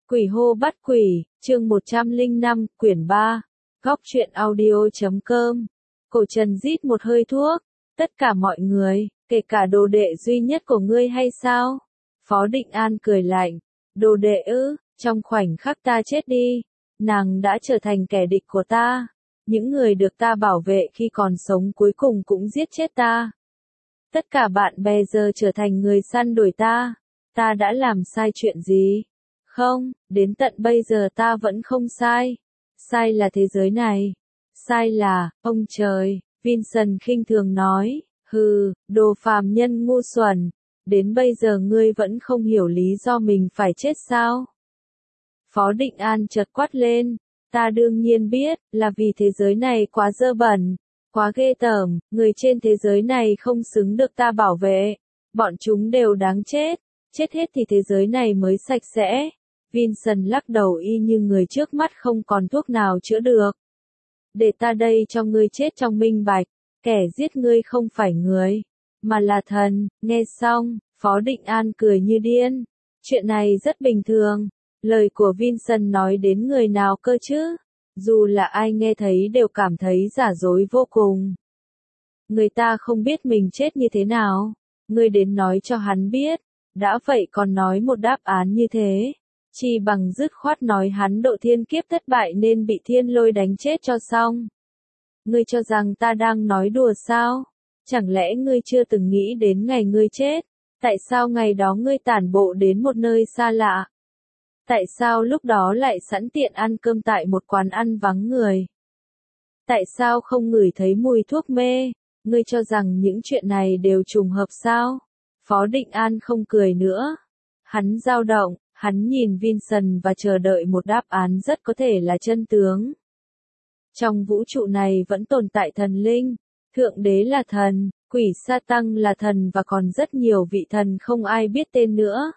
Quỷ hô bắt quỷ, chương 105, quyển 3, góc truyện audio.com. Cổ Trần rít một hơi thuốc, tất cả mọi người, kể cả đồ đệ duy nhất của ngươi hay sao? Phó Định An cười lạnh, đồ đệ ư, trong khoảnh khắc ta chết đi, nàng đã trở thành kẻ địch của ta. Những người được ta bảo vệ khi còn sống cuối cùng cũng giết chết ta. Tất cả bạn bè giờ trở thành người săn đuổi ta. Ta đã làm sai chuyện gì? Không, đến tận bây giờ ta vẫn không sai. Sai là thế giới này. Sai là, ông trời, Vincent khinh thường nói, hừ, đồ phàm nhân ngu xuẩn. Đến bây giờ ngươi vẫn không hiểu lý do mình phải chết sao? Phó Định An chợt quát lên, ta đương nhiên biết, là vì thế giới này quá dơ bẩn, quá ghê tởm, người trên thế giới này không xứng được ta bảo vệ. Bọn chúng đều đáng chết, chết hết thì thế giới này mới sạch sẽ. Vincent lắc đầu y như người trước mắt không còn thuốc nào chữa được. Để ta đây cho ngươi chết trong minh bạch, kẻ giết ngươi không phải người, mà là thần. Nghe xong, Phó Định An cười như điên. Chuyện này rất bình thường. Lời của Vincent nói đến người nào cơ chứ? Dù là ai nghe thấy đều cảm thấy giả dối vô cùng. Người ta không biết mình chết như thế nào. Ngươi đến nói cho hắn biết. Đã vậy còn nói một đáp án như thế. Chỉ bằng dứt khoát nói hắn độ thiên kiếp thất bại nên bị thiên lôi đánh chết cho xong. Ngươi cho rằng ta đang nói đùa sao? Chẳng lẽ ngươi chưa từng nghĩ đến ngày ngươi chết? Tại sao ngày đó ngươi tản bộ đến một nơi xa lạ? Tại sao lúc đó lại sẵn tiện ăn cơm tại một quán ăn vắng người? Tại sao không ngửi thấy mùi thuốc mê? Ngươi cho rằng những chuyện này đều trùng hợp sao? Phó Định An không cười nữa. Hắn dao động, hắn nhìn Vincent và chờ đợi một đáp án rất có thể là chân tướng. Trong vũ trụ này vẫn tồn tại thần linh, thượng đế là thần, quỷ sa tăng là thần và còn rất nhiều vị thần không ai biết tên nữa.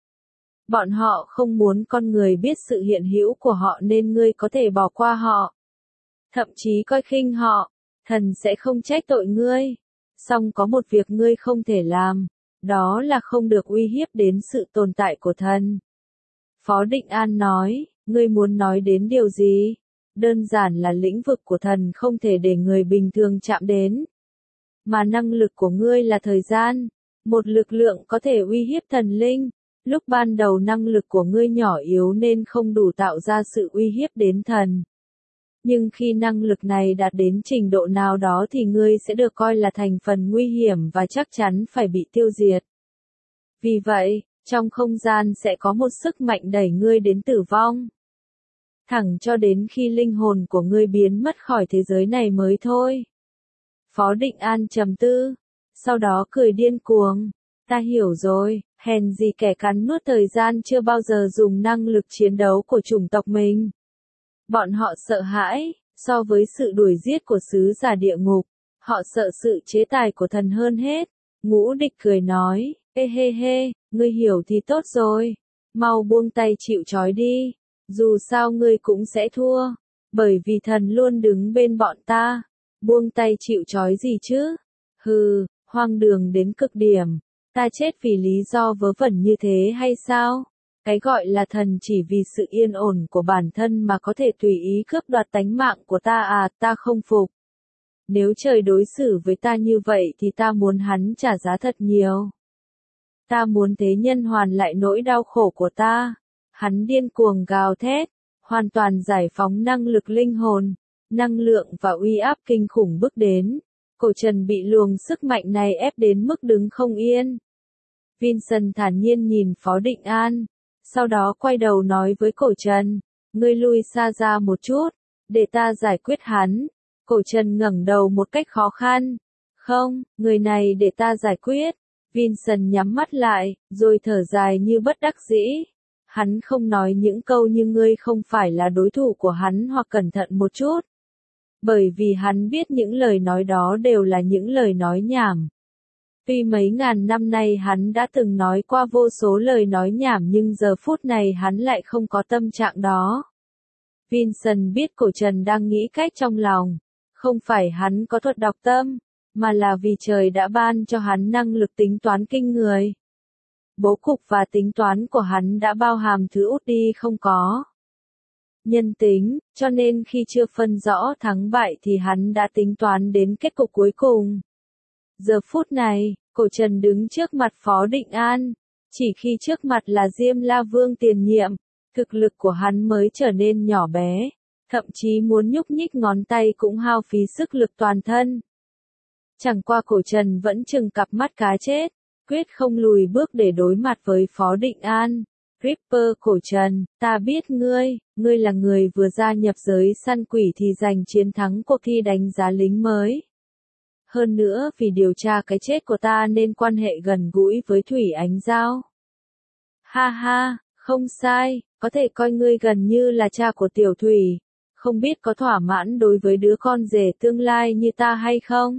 Bọn họ không muốn con người biết sự hiện hữu của họ nên ngươi có thể bỏ qua họ. Thậm chí coi khinh họ, thần sẽ không trách tội ngươi. Song có một việc ngươi không thể làm, đó là không được uy hiếp đến sự tồn tại của thần. Phó Định An nói, ngươi muốn nói đến điều gì? Đơn giản là lĩnh vực của thần không thể để người bình thường chạm đến. Mà năng lực của ngươi là thời gian, một lực lượng có thể uy hiếp thần linh. Lúc ban đầu năng lực của ngươi nhỏ yếu nên không đủ tạo ra sự uy hiếp đến thần. Nhưng khi năng lực này đạt đến trình độ nào đó thì ngươi sẽ được coi là thành phần nguy hiểm và chắc chắn phải bị tiêu diệt. Vì vậy, trong không gian sẽ có một sức mạnh đẩy ngươi đến tử vong. Thẳng cho đến khi linh hồn của ngươi biến mất khỏi thế giới này mới thôi. Phó Định An trầm tư, sau đó cười điên cuồng. Ta hiểu rồi, hèn gì kẻ cắn nuốt thời gian chưa bao giờ dùng năng lực chiến đấu của chủng tộc mình. Bọn họ sợ hãi, so với sự đuổi giết của sứ giả địa ngục, họ sợ sự chế tài của thần hơn hết. Ngũ Địch cười nói, ê hê hê, ngươi hiểu thì tốt rồi, mau buông tay chịu trói đi, dù sao ngươi cũng sẽ thua, bởi vì thần luôn đứng bên bọn ta. Buông tay chịu trói gì chứ? Hừ, hoang đường đến cực điểm. Ta chết vì lý do vớ vẩn như thế hay sao? Cái gọi là thần chỉ vì sự yên ổn của bản thân mà có thể tùy ý cướp đoạt tánh mạng của ta à, ta không phục. Nếu trời đối xử với ta như vậy thì ta muốn hắn trả giá thật nhiều. Ta muốn thế nhân hoàn lại nỗi đau khổ của ta. Hắn điên cuồng gào thét, hoàn toàn giải phóng năng lực linh hồn, năng lượng và uy áp kinh khủng bước đến. Cổ Trần bị luồng sức mạnh này ép đến mức đứng không yên. Vincent thản nhiên nhìn Phó Định An, sau đó quay đầu nói với Cổ Trần, ngươi lui xa ra một chút, để ta giải quyết hắn. Cổ Trần ngẩng đầu một cách khó khăn, không, người này để ta giải quyết. Vincent nhắm mắt lại, rồi thở dài như bất đắc dĩ. Hắn không nói những câu như ngươi không phải là đối thủ của hắn hoặc cẩn thận một chút. Bởi vì hắn biết những lời nói đó đều là những lời nói nhảm. Tuy mấy ngàn năm nay hắn đã từng nói qua vô số lời nói nhảm nhưng giờ phút này hắn lại không có tâm trạng đó. Vincent biết Cổ Trần đang nghĩ cách trong lòng. Không phải hắn có thuật đọc tâm, mà là vì trời đã ban cho hắn năng lực tính toán kinh người. Bố cục và tính toán của hắn đã bao hàm thứ út đi không có nhân tính, cho nên khi chưa phân rõ thắng bại thì hắn đã tính toán đến kết cục cuối cùng. Giờ phút này, Cổ Trần đứng trước mặt Phó Định An, chỉ khi trước mặt là Diêm La Vương tiền nhiệm, thực lực của hắn mới trở nên nhỏ bé, thậm chí muốn nhúc nhích ngón tay cũng hao phí sức lực toàn thân. Chẳng qua Cổ Trần vẫn trừng cặp mắt cá chết, quyết không lùi bước để đối mặt với Phó Định An. Ripper Cổ Trần, ta biết ngươi là người vừa gia nhập giới săn quỷ thì giành chiến thắng cuộc thi đánh giá lính mới. Hơn nữa vì điều tra cái chết của ta nên quan hệ gần gũi với Thủy Ánh Giao. Ha ha, không sai, có thể coi ngươi gần như là cha của Tiểu Thủy, không biết có thỏa mãn đối với đứa con rể tương lai như ta hay không?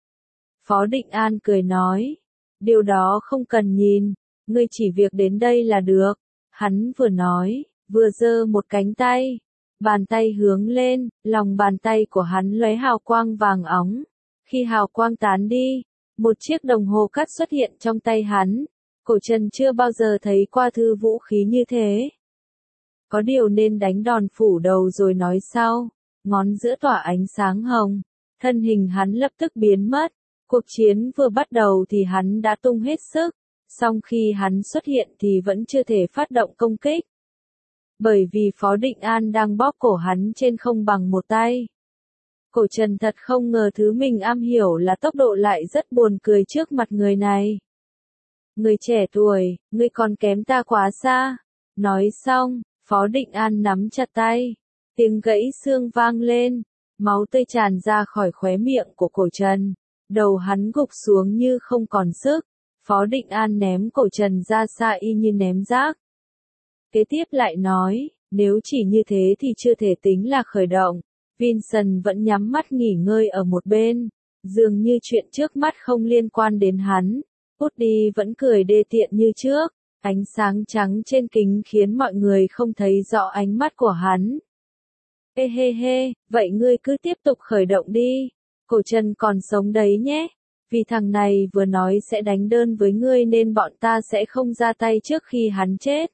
Phó Định An cười nói, điều đó không cần nhìn, ngươi chỉ việc đến đây là được. Hắn vừa nói, vừa giơ một cánh tay, bàn tay hướng lên, lòng bàn tay của hắn lóe hào quang vàng óng. Khi hào quang tán đi, một chiếc đồng hồ cát xuất hiện trong tay hắn. Cổ Trần chưa bao giờ thấy qua thư vũ khí như thế. Có điều nên đánh đòn phủ đầu rồi nói sau. Ngón giữa tỏa ánh sáng hồng, thân hình hắn lập tức biến mất. Cuộc chiến vừa bắt đầu thì hắn đã tung hết sức, song khi hắn xuất hiện thì vẫn chưa thể phát động công kích. Bởi vì Phó Định An đang bóp cổ hắn trên không bằng một tay. Cổ Trần thật không ngờ thứ mình am hiểu là tốc độ lại rất buồn cười trước mặt người này. Người trẻ tuổi, ngươi còn kém ta quá xa. Nói xong, Phó Định An nắm chặt tay. Tiếng gãy xương vang lên, máu tươi tràn ra khỏi khóe miệng của Cổ Trần. Đầu hắn gục xuống như không còn sức. Phó Định An ném Cổ Trần ra xa y như ném rác. Kế tiếp lại nói, nếu chỉ như thế thì chưa thể tính là khởi động. Vincent vẫn nhắm mắt nghỉ ngơi ở một bên, dường như chuyện trước mắt không liên quan đến hắn. Woody vẫn cười đê tiện như trước, ánh sáng trắng trên kính khiến mọi người không thấy rõ ánh mắt của hắn. Ê hê hê, vậy ngươi cứ tiếp tục khởi động đi, Cổ Trần còn sống đấy nhé, vì thằng này vừa nói sẽ đánh đơn với ngươi nên bọn ta sẽ không ra tay trước khi hắn chết.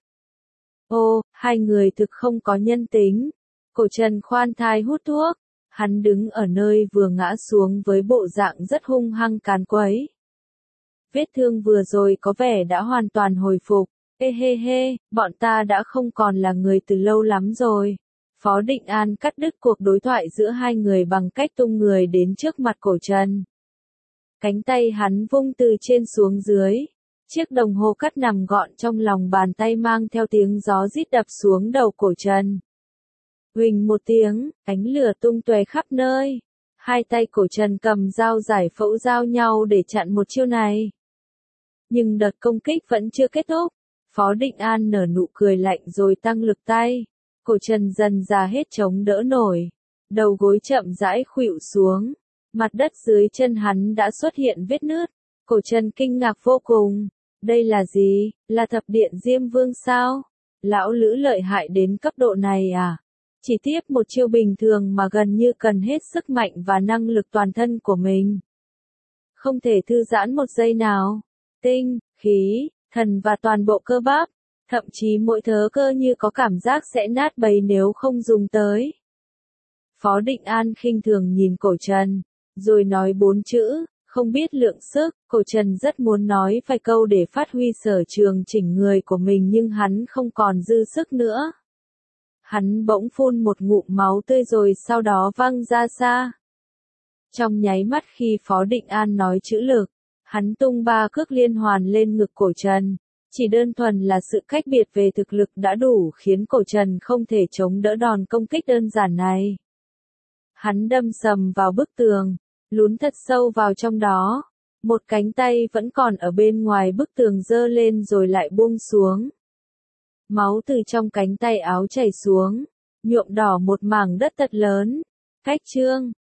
Ô, hai người thực không có nhân tính. Cổ Trần khoan thai hút thuốc, hắn đứng ở nơi vừa ngã xuống với bộ dạng rất hung hăng càn quấy. Vết thương vừa rồi có vẻ đã hoàn toàn hồi phục. Ê hê hê, bọn ta đã không còn là người từ lâu lắm rồi. Phó Định An cắt đứt cuộc đối thoại giữa hai người bằng cách tung người đến trước mặt Cổ Trần. Cánh tay hắn vung từ trên xuống dưới. Chiếc đồng hồ cắt nằm gọn trong lòng bàn tay mang theo tiếng gió rít đập xuống đầu Cổ Trần. Huỳnh một tiếng, ánh lửa tung tóe khắp nơi. Hai tay Cổ Trần cầm dao giải phẫu giao nhau để chặn một chiêu này. Nhưng đợt công kích vẫn chưa kết thúc. Phó Định An nở nụ cười lạnh rồi tăng lực tay. Cổ Trần dần ra hết chống đỡ nổi. Đầu gối chậm rãi khuỵu xuống. Mặt đất dưới chân hắn đã xuất hiện vết nứt. Cổ Trần kinh ngạc vô cùng. Đây là gì? Là thập điện Diêm Vương sao? Lão Lữ lợi hại đến cấp độ này à? Chỉ tiếp một chiêu bình thường mà gần như cần hết sức mạnh và năng lực toàn thân của mình. Không thể thư giãn một giây nào. Tinh, khí, thần và toàn bộ cơ bắp. Thậm chí mỗi thớ cơ như có cảm giác sẽ nát bấy nếu không dùng tới. Phó Định An khinh thường nhìn Cổ Trần, rồi nói 4 chữ, không biết lượng sức. Cổ Trần rất muốn nói vài câu để phát huy sở trường chỉnh người của mình nhưng hắn không còn dư sức nữa. Hắn bỗng phun một ngụm máu tươi rồi sau đó văng ra xa. Trong nháy mắt khi Phó Định An nói chữ lực, hắn tung 3 cước liên hoàn lên ngực Cổ Trần. Chỉ đơn thuần là sự cách biệt về thực lực đã đủ khiến Cổ Trần không thể chống đỡ đòn công kích đơn giản này. Hắn đâm sầm vào bức tường, lún thật sâu vào trong đó. Một cánh tay vẫn còn ở bên ngoài bức tường giơ lên rồi lại buông xuống. Máu từ trong cánh tay áo chảy xuống, nhuộm đỏ một mảng đất thật lớn. Cách chương